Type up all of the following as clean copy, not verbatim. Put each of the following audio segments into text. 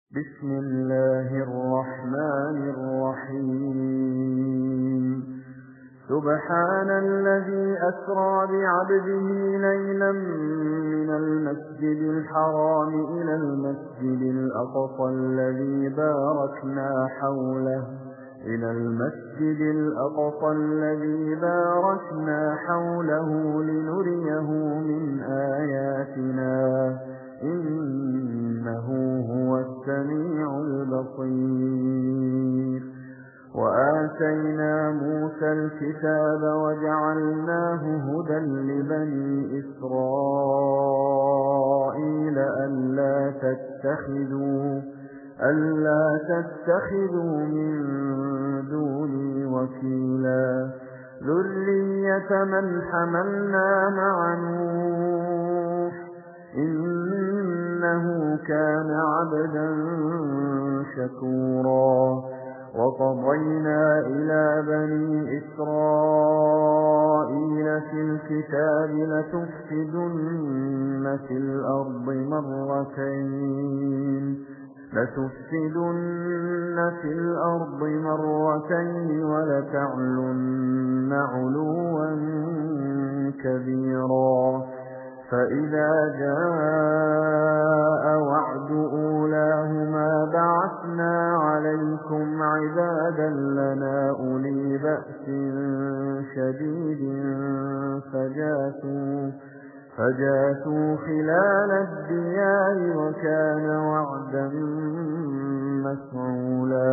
بسم الله الرحمن الرحيم سبحان الذي أسرى بعبده ليلا من المسجد الحرام إلى المسجد الأقصى الذي باركنا حوله لنريه من آياتنا إنه هو السميع البصير وآتينا موسى الكتاب وجعلناه هدى لبني إسرائيل ألا تتخذوا من دوني وكيلا ذرية من حملنا مع نوح إنه كان عبدا شكورا وقضينا إلى بني إسرائيل في الكتاب لتفسدن في الأرض مرتين ولتعلن علوا كبيرا فإذا جاء وعد أولاهما بعثنا عليكم عبادا لنا أولي بأس شديد فجاسوا خلال الديار وكان وعدا مفعولا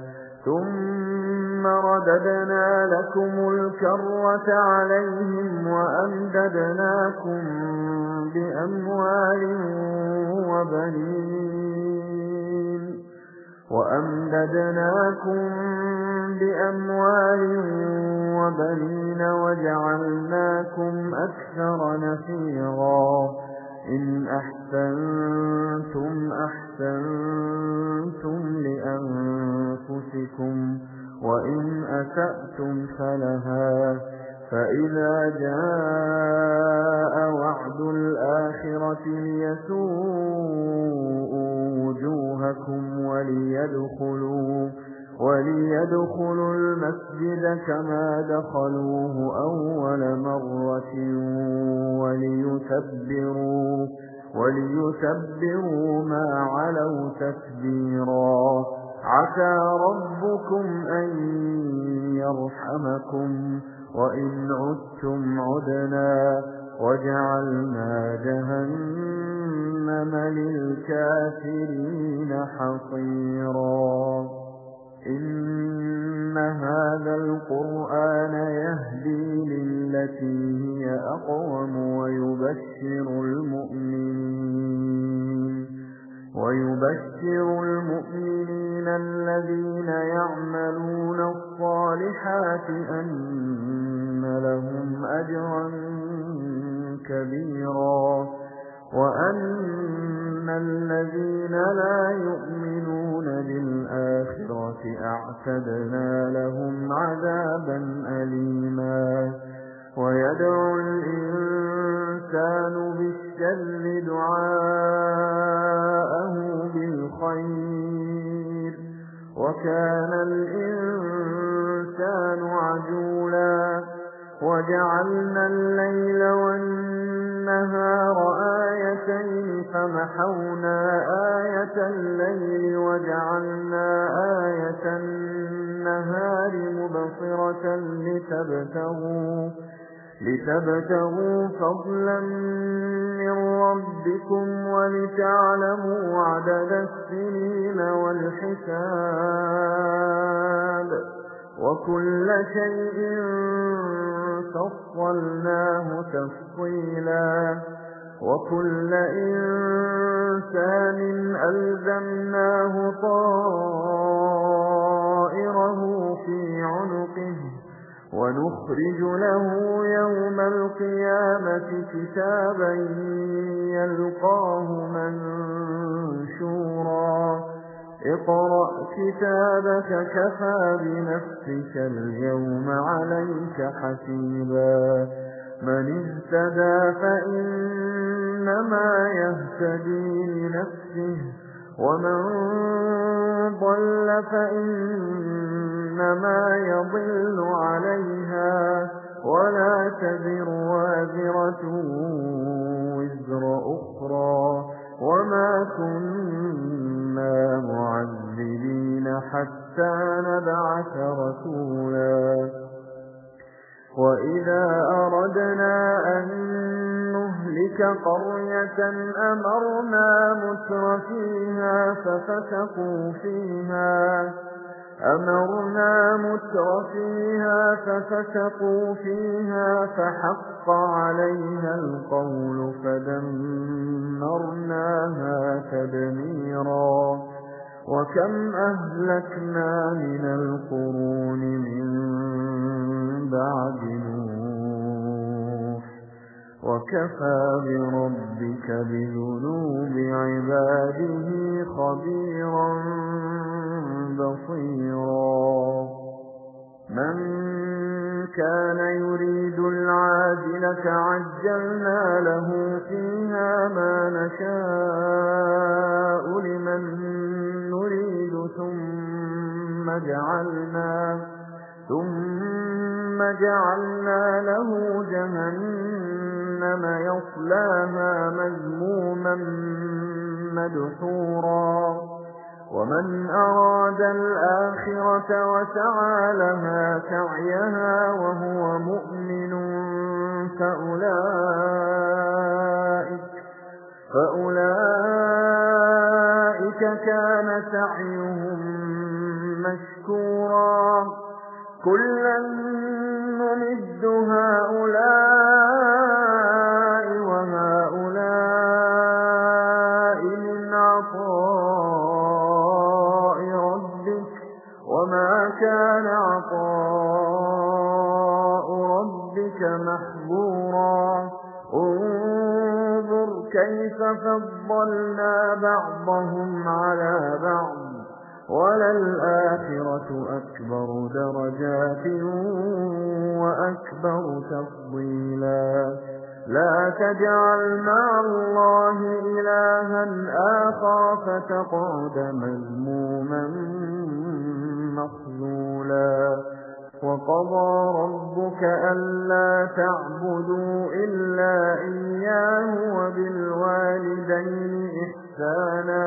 ثم رددنا لكم الكرة عليهم وأمددناكم بأموال وبنين وجعلناكم أكثر نفيرا إن أحسنتم لأنفسكم وإن أسأتم فلها فإذا جاء وعد الآخرة ليسوءوا وجوهكم وليدخلوا المسجد كما دخلوه أول مرة وليتبروا ما علوا تتبيرا عسى ربكم أن يرحمكم وإن عدتم عدنا وجعلنا جهنم للكافرين حصيرا إن هذا القرآن يهدي للتي هي أقوم ويبشر المؤمنين الذين يعملون الصالحات أن لهم أجرا كبيرا وأن الذين لا يؤمنون بالآخرة أعتدنا لهم عذابا أليما ويدعو الإنسان بالشر دعاءه بالخير وكان الإنسان عجولا وجعلنا الليل والنهار آيتين فمحونا آية الليل وجعلنا آية النهار مبصرة لتبتغوا فضلا من ربكم ولتعلموا عدد السنين والحساب وكل شيء فصلناه تفصيلا وكل إنسان ألزمناه طائره في عنقه ونخرج له يوم القيامة كتابا يلقاه منشورا اقرأ كتابك كفى بنفسك اليوم عليك حسيبا من اهتدى فإنما يهتدي لنفسه ومن ضل فإنما يضل عليها ولا تزر وازرة وزر أخرى وما كنا معذبين حتى نبعث رسولا وإذا أردنا أن نهلك قرية أمرنا مترفيها ففسقوا فيها فحق عليها القول فدمرناها تدميرا وكم أهلكنا من القرون من بعد نوح وكفى بربك بذنوب عباده خبيرا بصيرا من كان يريد العاجلة عجلنا له فيها ما نشاء لمن نريد ثم جعلنا له جهنم يصلاها مذموما مدحورا ومن أراد الآخرة وسعى لها سعيها وهو مؤمن فأولئك كان سعيهم مشكورا كلا نمد هؤلاء وهؤلاء من عطاء ربك وما كان عطاء ربك محظورا انظر كيف فضلنا بعضهم على بعض وللآخرة أكبر درجات وأكبر تفضيلا لا تجعل مع الله إلها آخر فتقعد مذموما مخذولا وقضى ربك ألا تعبدوا إلا إياه وبالوالدين إحسانا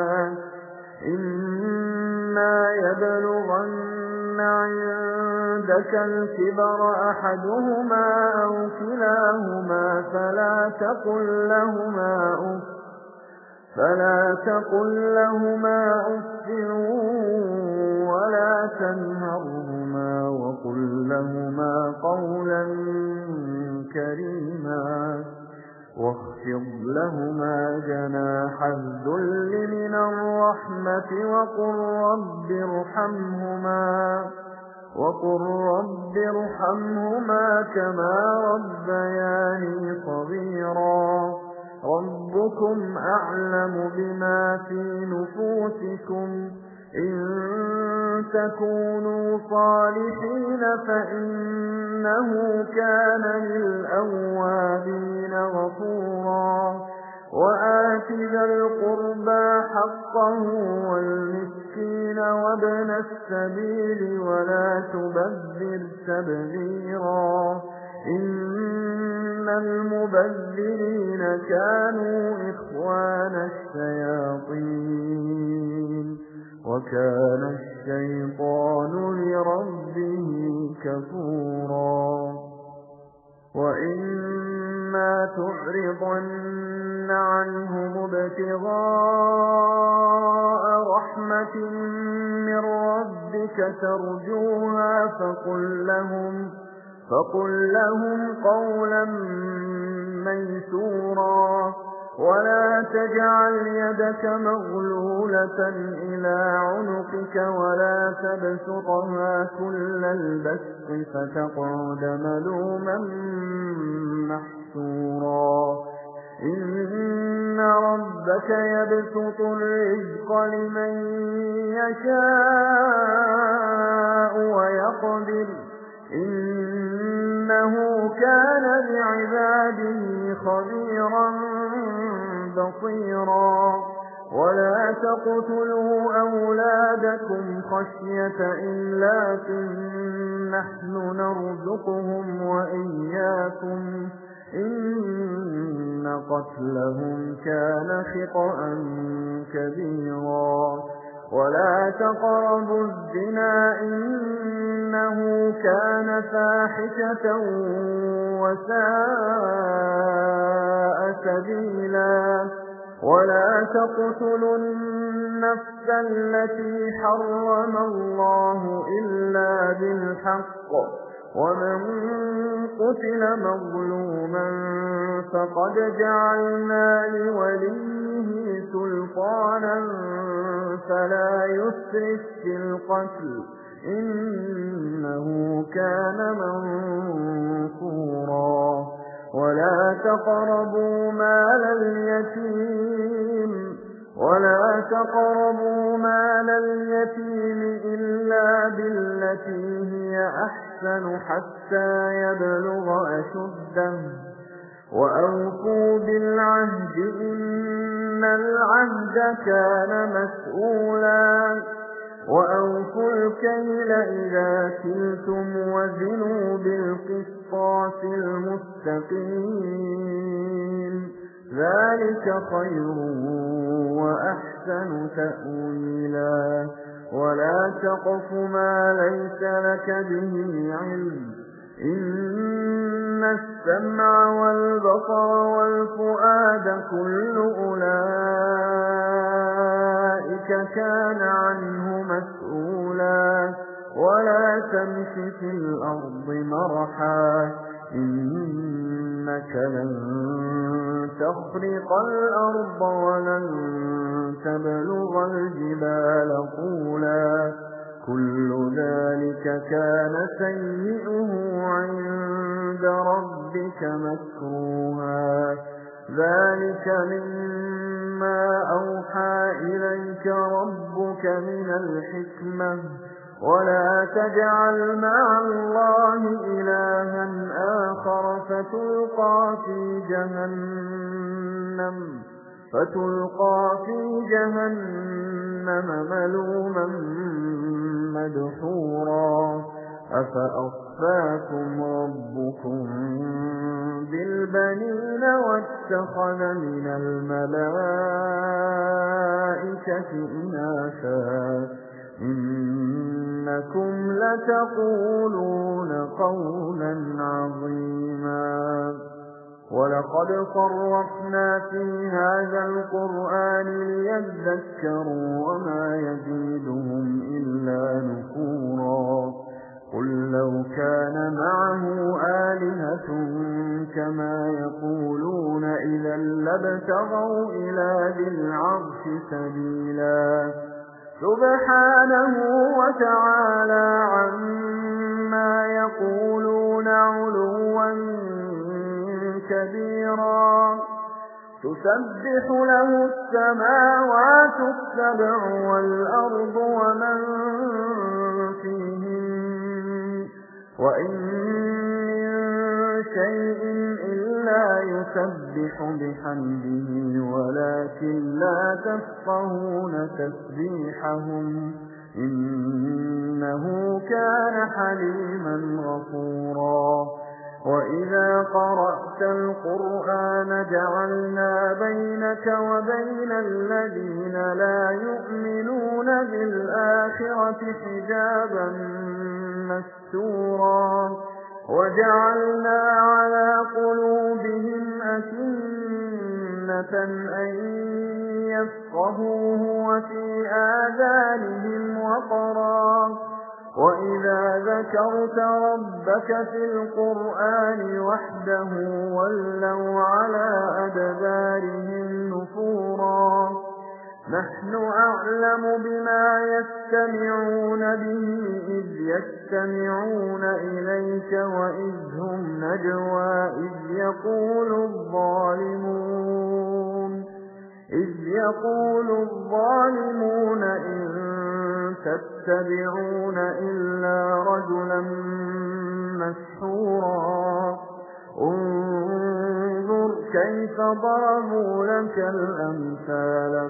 إما يبلغن عندك الكبر أحدهما أو كلاهما فلا تقل لهما أف ولا تنهرهما وقل لهما قولا كريما واخفض لهما جناح الذل من الرحمة وقل رب ارحمهما كما ربياني صغيرا ربكم أعلم بما في نفوسكم إن تكونوا صالحين فإنه كان للأوابين غفورا وآت ذا القربى حقه والمسكين وابن السبيل ولا تبذر تبذيرا إن المبذرين كانوا إخوان الشياطين وكان الشيطان لربه كفورا وإما تعرضن عنهم ابتغاء رحمة من ربك ترجوها فقل لهم قولا ميسورا ولا تجعل يدك مغلولة إلى عنقك ولا تبسطها كل البسط فتقعد ملوما محسورا إن ربك يبسط الرزق لمن يشاء ويقدر إنه كان بعباده خبيرا بصيرا ولا تقتلوا أولادكم خشية إملاق نحن نرزقهم وإياكم إن قتلهم كان خطأ كبيرا ولا تقربوا الزنا إنه كان فاحشة وساء سبيلا ولا تقتلوا النفس التي حرم الله إلا بالحق ومن قتل مظلوما فقد جعلنا لوليه سلطانا فلا يسرف في القتل إنه كان منصورا ولا تقربوا مال اليتيم إلا بالتي هي أحسن حتى يبلغ أشده وأوفوا بالعهد إن العهد كان مسؤولا وأوفوا الكيل إذا كلتم وزنوا بالقسطاس المستقيم ذلك خير وأحسن تأويلا ولا تقف ما ليس لك به علم إن السمع والبصر والفؤاد كل أولئك كان عنه مسؤولا ولا تمش في الأرض مرحا إنك لن تخرق الأرض ولن تبلغ الجبال طولا كل ذلك كان سيئه عند ربك مكروها ذلك مما أوحى إليك ربك من الحكمة ولا تجعل مع الله إلها آخر فتلقى في جهنم ملوما مدحورا أفأصفاكم ربكم بالبنين واتخذ من الملائكة إناثا إنكم لتقولون قولا عظيما ولقد صرفنا في هذا القرآن ليذكروا وما يزيدهم إلا نفورا قل لو كان معه آلهة كما يقولون إذا لابتغوا إلى ذي العرش سبيلا سبحانه وتعالى عما يقولون علوا كبيرا تسبح له السماوات السبع والأرض ومن فيهن وإن من شيء إلا يسبح بحمده ولكن لا تفقهون تسبيحهم إنه كان حليما غفورا وإذا قرأت القرآن جعلنا بينك وبين الذين لا يؤمنون بالآخرة حجابا مستورا وجعلنا على قلوبهم أكنة أن يفقهوه وفي آذانهم وقرا وإذا ذكرت ربك في القرآن وحده ولوا على أدبارهم نفورا نحن أعلم بما يستمعون به إذ يستمعون إليك وإذ هم نجوى إذ يقول الظالمون إن تتبعون إلا رجلا مسحورا انظر كيف ضربوا لك الأمثال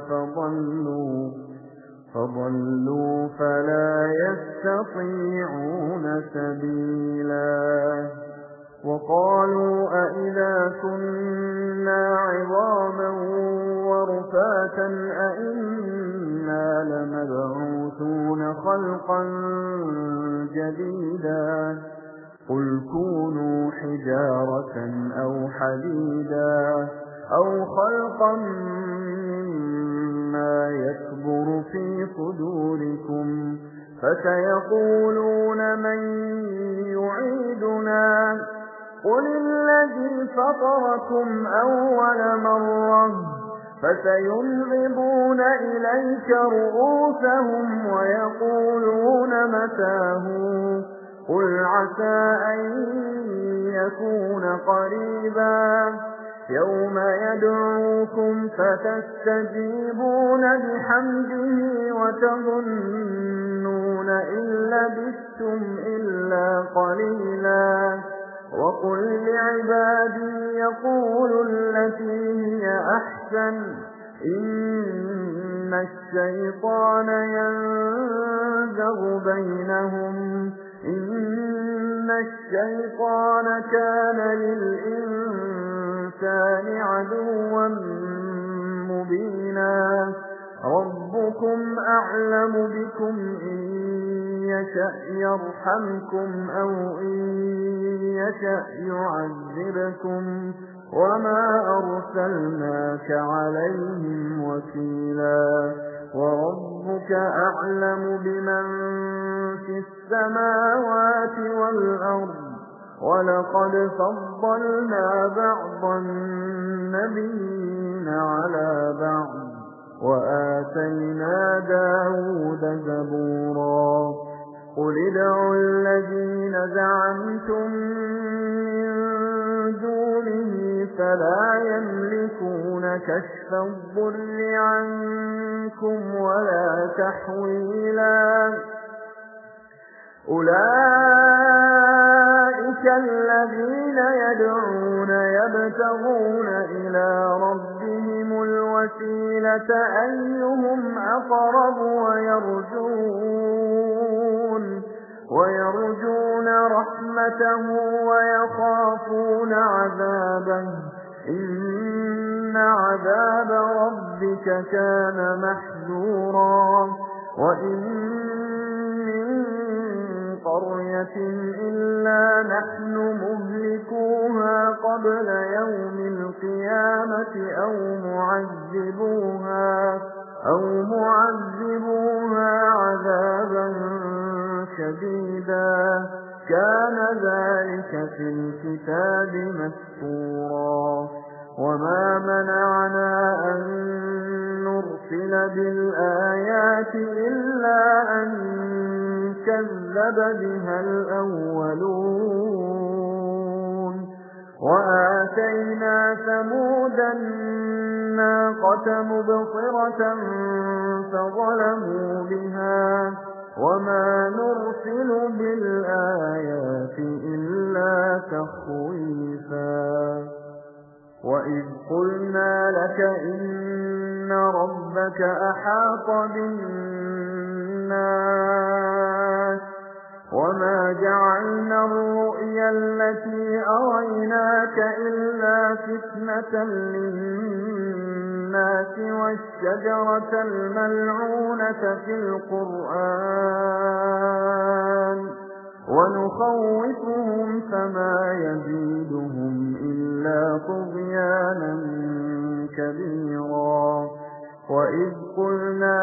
فضلوا فلا يستطيعون سبيلا وقالوا أئذا كنا عظاما ورفاتا أئنا لمبعوثون خلقا جديدا قل كونوا حجارة أو حديدا أو خلقا مما يكبر في صدوركم فسيقولون من يعيدنا قل الذي فطركم أول مرة فسينغضون إليك رؤوسهم ويقولون متاه قل عسى أن يكون قريبا يوم يدعوكم فتستجيبون بحمده وتظنون إن لبثتم إلا قليلا وقل لعبادي يقولوا التي هي أحسن إن الشيطان ينزغ بينهم إن الشيطان كان للإنسان عدوا مبينا ربكم أعلم بكم إن يشأ يرحمكم أو إن يشأ يعذبكم وما أرسلناك عليهم وكيلا وربك أعلم بمن في السماوات والأرض ولقد فضلنا بعض النبيين على بعض وآتينا داود زبورا قل ادعوا الذين زعمتم من دونه فلا يملكون كشف الضر عنكم ولا تحويلا أولئك الذين يدعون يبتغون إلى ربهم الوسيلة أيهم أقرب ويرجون رحمته ويخافون عذابه إن عذاب ربك كان محذورا وإن من قرية إلا نحن مهلكوها قبل يوم القيامة أو معذبوها عذابا شديدا كان ذلك في الكتاب مسطورا وما منعنا أن نرسل بالآيات إلا أن كذب بها الأولون وآتينا ثمود الناقة مبصرة فظلموا بها وما نرسل بالآيات إلا تخويفا وإذ قلنا لك إن ربك أحاط بالناس وما جعلنا الرؤيا التي أريناك إلا فتنة للناس والشجرة الملعونة في القرآن ونخوفهم فما يزيدهم إلا طغيانا كبيرا وإذ قلنا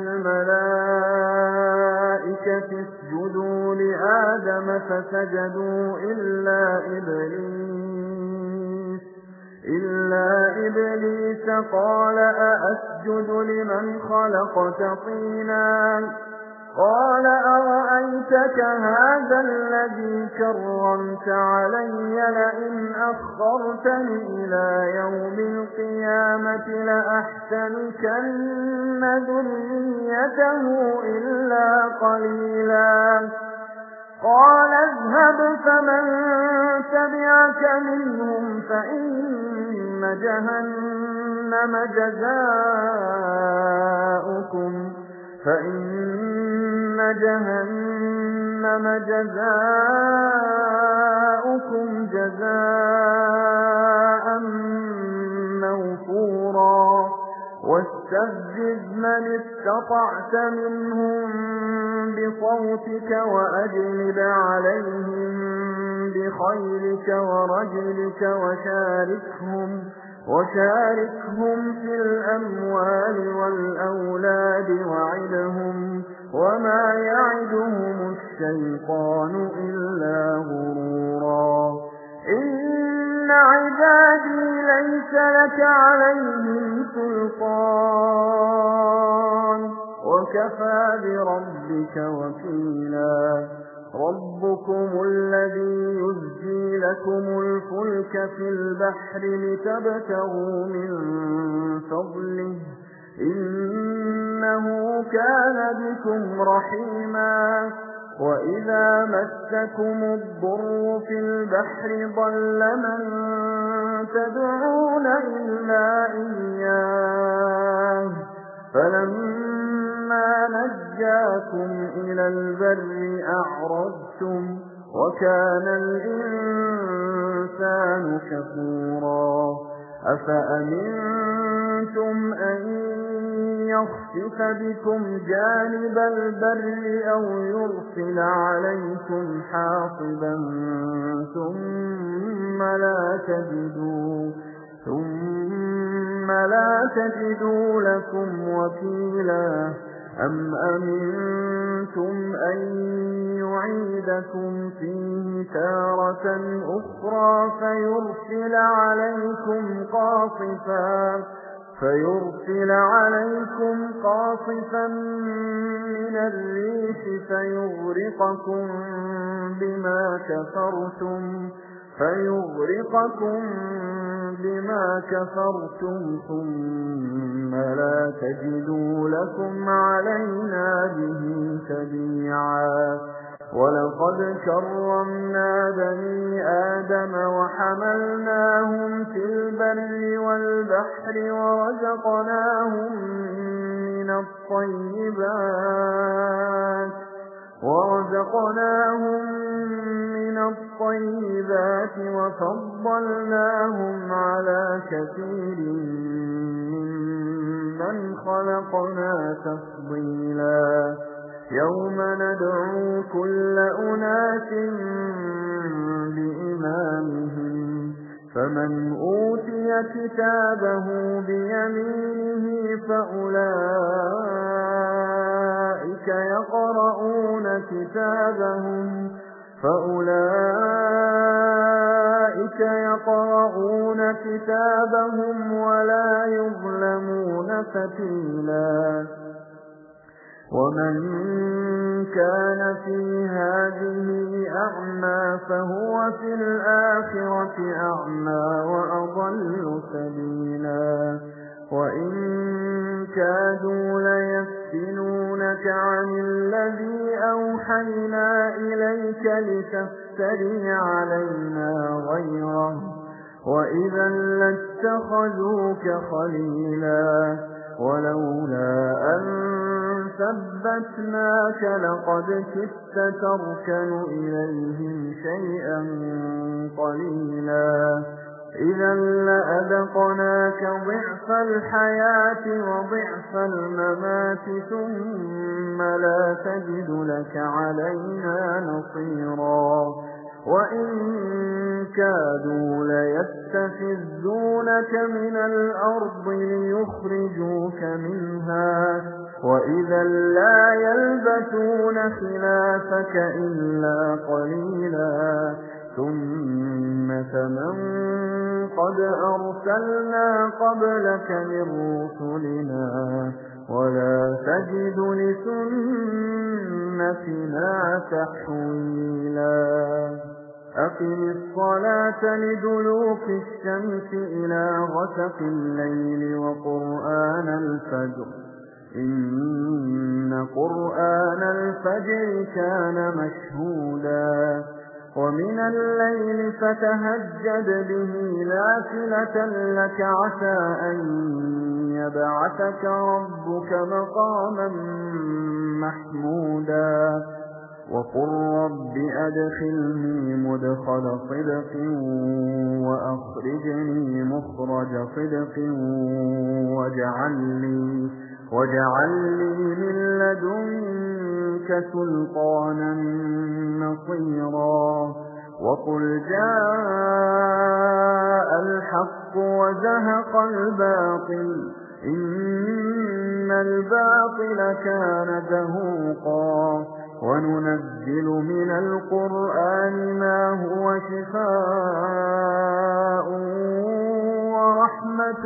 للملائكة اسجدوا لآدم فسجدوا إلا إبليس قال أأسجد لمن خلقت طينا قال أرأيتك هذا الذي كرمت علي لئن أخرتني إلى يوم القيامة لأحتنكن ذريته إلا قليلا قال اذهب فمن تبعك منهم فإن جهنم جزاؤكم جزاء موفورا واستفزز من استطعت منهم بصوتك وأجلب عليهم بخيلك ورجلك وشاركهم في الأموال والأولاد وعدهم وما يعدهم الشيطان إلا غرورا إن عبادي ليس لك عليهم سلطان وكفى بربك وكيلا ربكم الذي يزجي لكم الفلك في البحر لتبتغوا من فضله إنه كان بكم رحيما وإذا مسكم الضر في البحر ضل من تدعون إلا إياه فلما نجاكم إلى البر أعرضتم وكان الإنسان كفورا أفأمنتم أن يخسف بكم جانب البر أو يرسل عليكم حاصبا ثم لا تجدوا لكم وكيلا أم أمنتم أن يعيدكم فيه تارة أخرى فيرسل عليكم قاصفا من الريح فيغرقكم بما كفرتم ثم لا تجدوا لكم علينا به تبيعا ولقد كرمنا بني آدم وحملناهم في البر والبحر ورزقناهم من الطيبات وفضلناهم على كثير ممن خلقنا تفضيلا يوم ندعو كل أناس بإمامهم فمن أوتي كتابه بيمينه فأولئك يقرؤون كتابهم ولا يظلمون فتيلا ومن كان في هذه أعمى فهو في الآخرة أعمى وأضل سبيلا وإن كادوا ليفتنونك عن الذي أوحينا إليك لتفتري علينا غيره وإذا لاتخذوك خليلا ولولا أن ثبتناك لقد كدت تركن إليهم شيئا قليلا إذا لأذقناك ضعف الحياة وضعف الممات ثم لا تجد لك علينا نصيرا وإن كادوا ليستفزونك من الأرض ليخرجوك منها وإذا لا يلبثون خلافك إلا قليلا ثم من قد أرسلنا قبلك من رسلنا ولا تجد لسنتنا تحويلا أقم الصلاة لدلوك الشمس إلى غسق الليل وقرآن الفجر إن قرآن الفجر كان مشهودا ومن الليل فتهجد به نافلة لك عسى أن يبعثك ربك مقاما محمودا وقل رب أدخلني مدخل صدق وأخرجني مخرج صدق واجعل لي من لدنك سلطانا نصيرا وقل جاء الحق وزهق الباطل إن الباطل كان زهوقا وننزل من القرآن ما هو شفاء ورحمة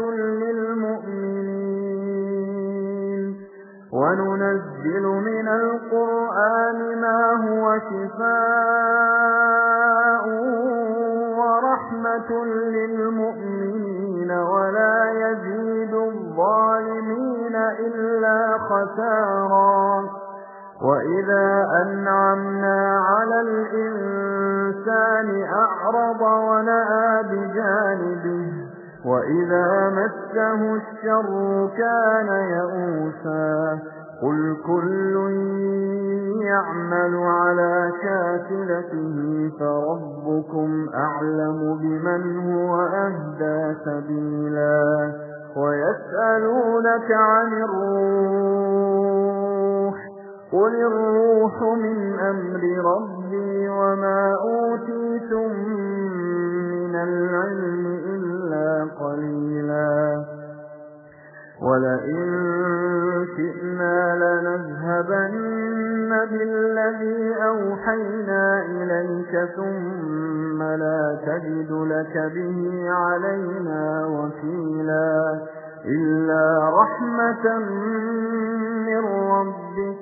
للمؤمنين وننزل من القرآن ما هو شفاء ورحمة للمؤمنين ولا يزيد الظالمين إلا خسارا وإذا أنعمنا على الإنسان أعرض ونأى بجانبه وإذا مسه الشر كان يئوسا قل كل يعمل على شاكلته فربكم أعلم بمن هو أهدى سبيلا ويسألونك عن الروح قل الروح من أمر ربي وما أوتيتم من العلم إلا قليلا ولئن شئنا لنذهبن بالذي أوحينا إليك ثم لا تجد لك به علينا وكيلا إلا رحمة من ربك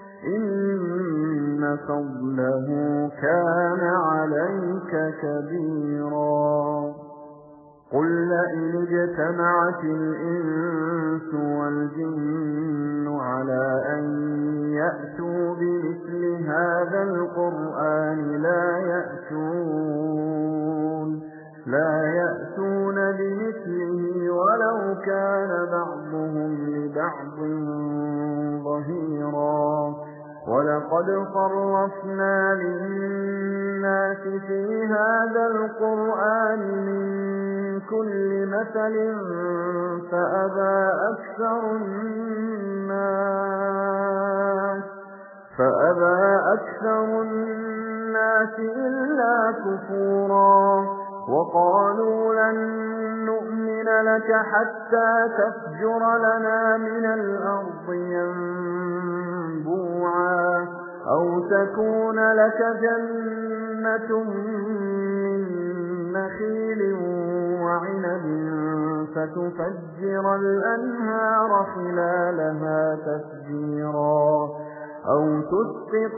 إن فضله كان عليك كبيرا قل لئن اجتمعت الإنس والجن على أن يأتوا بمثل هذا القرآن لا يأتون بمثله ولو كان بعضهم لبعض ظهيرا ولقد صرفنا للناس في هذا القرآن من كل مثل فأبى أكثر الناس إلا كفورا وقالوا لن نؤمن لك حتى تفجر لنا من الأرض ينبوعا أو تكون لك جنة من نخيل وعنب فتفجر الأنهار خلالها تفجيرا أو تسقط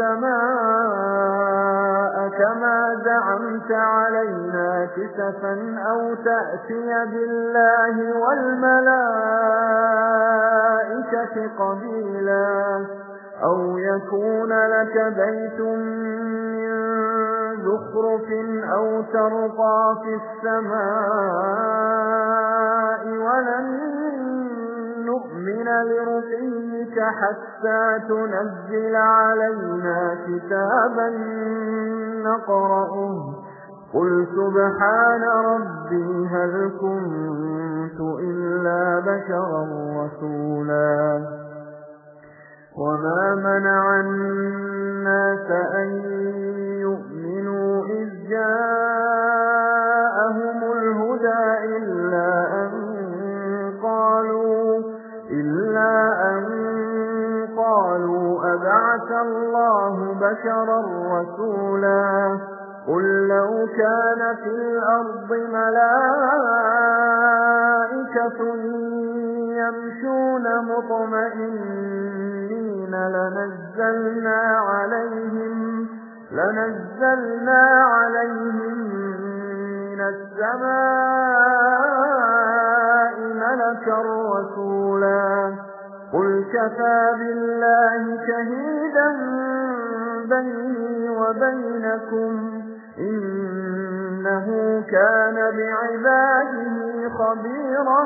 السماء كما زعمت علينا كسفا أو تأتي بالله والملائكة قبيلا أو يكون لك بيت من زخرف أو ترقى في السماء ولن نؤمن لرقيك حتى تنزل علينا كتابا نقرأه قل سبحان ربي هل كنت إلا بشرا رسولا وما منع الناس أن يؤمنوا إذ جاءهم الهدى إلا أن قالوا أبعث الله بشرا رسولا قل لو كان في الأرض ملائكة يمشون مطمئنين لنزلنا عليهم من السماء ملكا رسولا قل كفى بالله شهيدا بيني وبينكم إنه كان بعباده خبيرا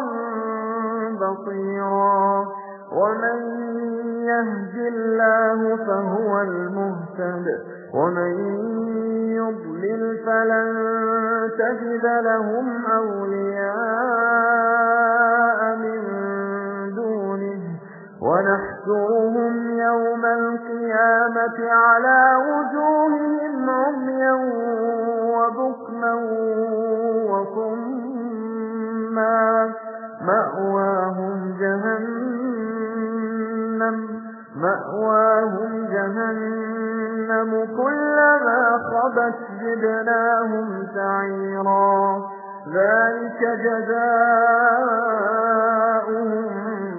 بصيرا ومن يهد الله فهو المهتد ومن يضلل فلن تجد لهم أولياء من دونه ونحشرهم يوم القيامة على وجوههم عميا وبكما وصما مأواهم جهنم كلما خبت زدناهم سعيرا ذلك جزاؤهم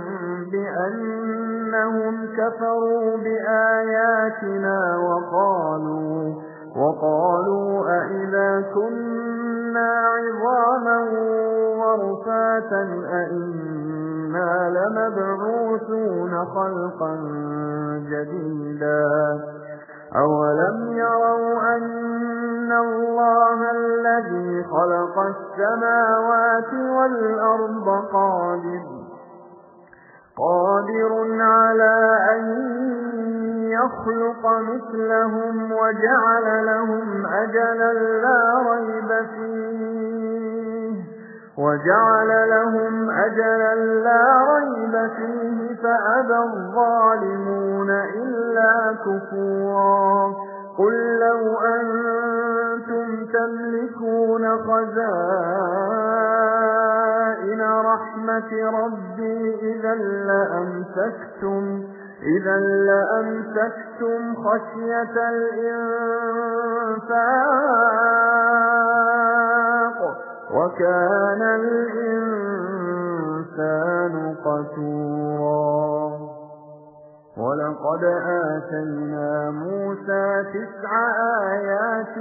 بأنهم كفروا بآياتنا وقالوا أئذا كنا عظاما ورفاتا أئنا لمبعوثون خلقا جديدا أولم يروا أن الله الذي خلق السماوات والأرض قادر على أن يخلق مثلهم وجعل لهم أجلا لا ريب فيه فأبى الظالمون إلا كفورا قل لو أنتم تملكون خزائن رحمة ربي إذا لأمسكتم خشية الإنفاق وكان الإنسان قتورا ولقد آتينا موسى 9 آيات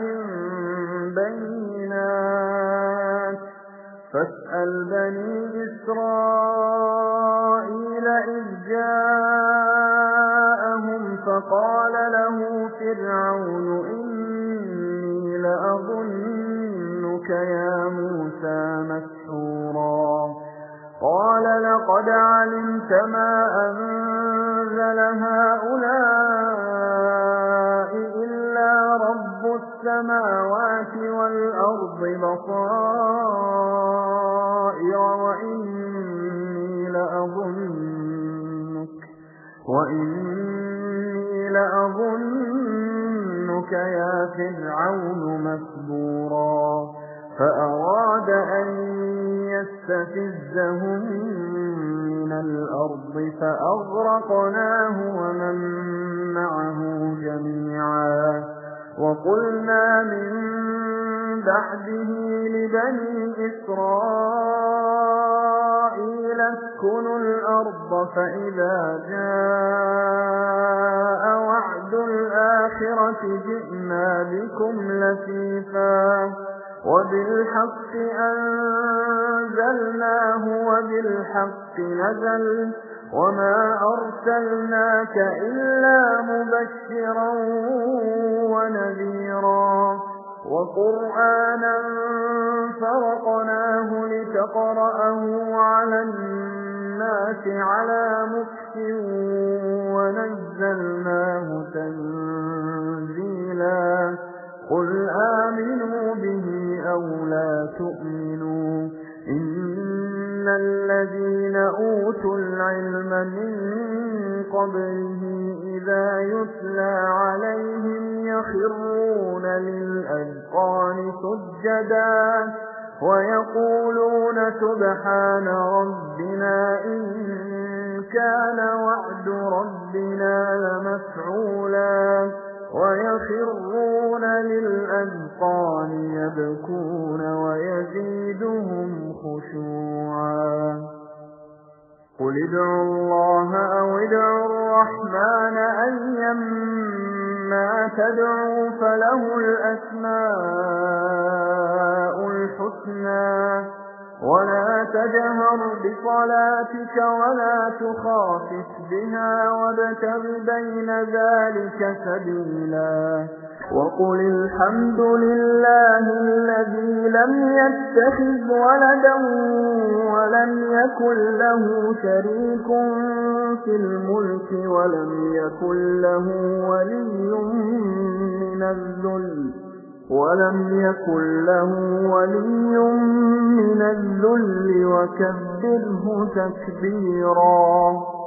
بينات فاسأل بني إسرائيل إذ جاءهم فقال له فرعون إني لأظنك يا موسى مسحورا قال لقد علمت ما أنزل هؤلاء إلا رب السماوات والأرض بصائر وإني لأظنك يا فرعون مسبورا فأراد أن يستفزهم من الأرض فأغرقناه ومن معه جميعا وقلنا من بعده لبني إسرائيل اسكنوا الأرض فإذا جاء وعد الآخرة جئنا بكم لفيفا وبالحق أنزلناه وبالحق نزل وما أرسلناك إلا مبشرا ونذيرا وقرآنا فرقناه لتقرأه على الناس على مكث ونزلناه تنزيلا قل آمنوا به أو لا تؤمنوا إن الذين أوتوا العلم من قبله إذا يتلى عليهم يخرون للأذقان سجدا ويقولون سبحان ربنا إن كان وعد ربنا لمفعولا ويخرون للأذقان يبكون ويزيدهم خشوعا قل ادعوا الله أو ادعوا الرحمن أيما تدعوا فله الأسماء الحسنى ولا تجهر بصلاتك ولا تخافت بها وابتغ بين ذلك سبيلا وقل الحمد لله الذي لم يتخذ ولدا ولم يكن له شريك في الملك ولم يكن له ولي من الذل وكبره تكبيرا.